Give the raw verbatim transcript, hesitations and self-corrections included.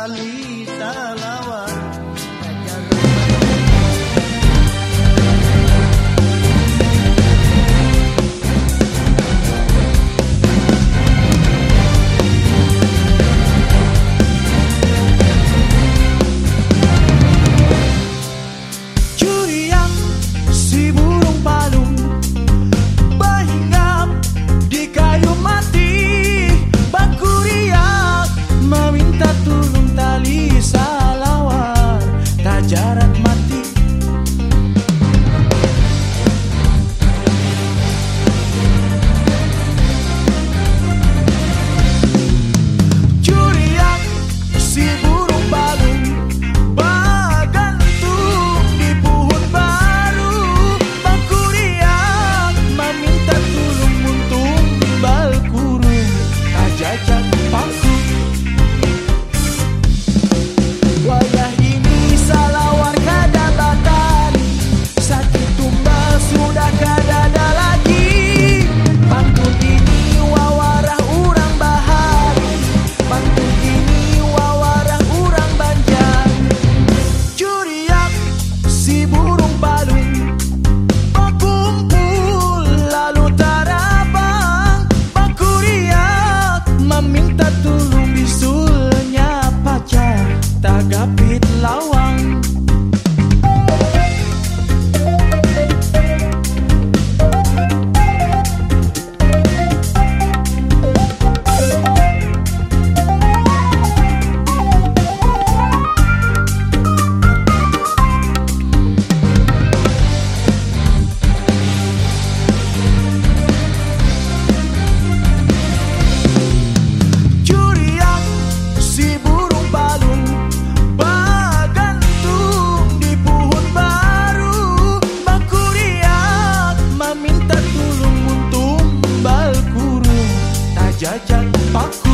tali salawat. Curiang si burung palung berhinggap di kayu mati, bakuriak meminta tulung tali salawat, tak jarak mati. Curiak si burung palung bergantung di pohon baru, bakuriak meminta tulung untung timbal kurung, tak jajak paku. Wayah ini salawat kada batali, sakit tumbal sudah kada ada lagi. Pantun ini wawarah urang bahari, pantun ini wawarah urang banjar. Curiak si burung palung berkumpul lalu tarabang, bakuriak meminta tulung bisulnya pacar, tak gapit lawang. Curiak si burung palung bergantung di pohon baru, bakuriak meminta tulung untung bal kurung, tak jajak paku.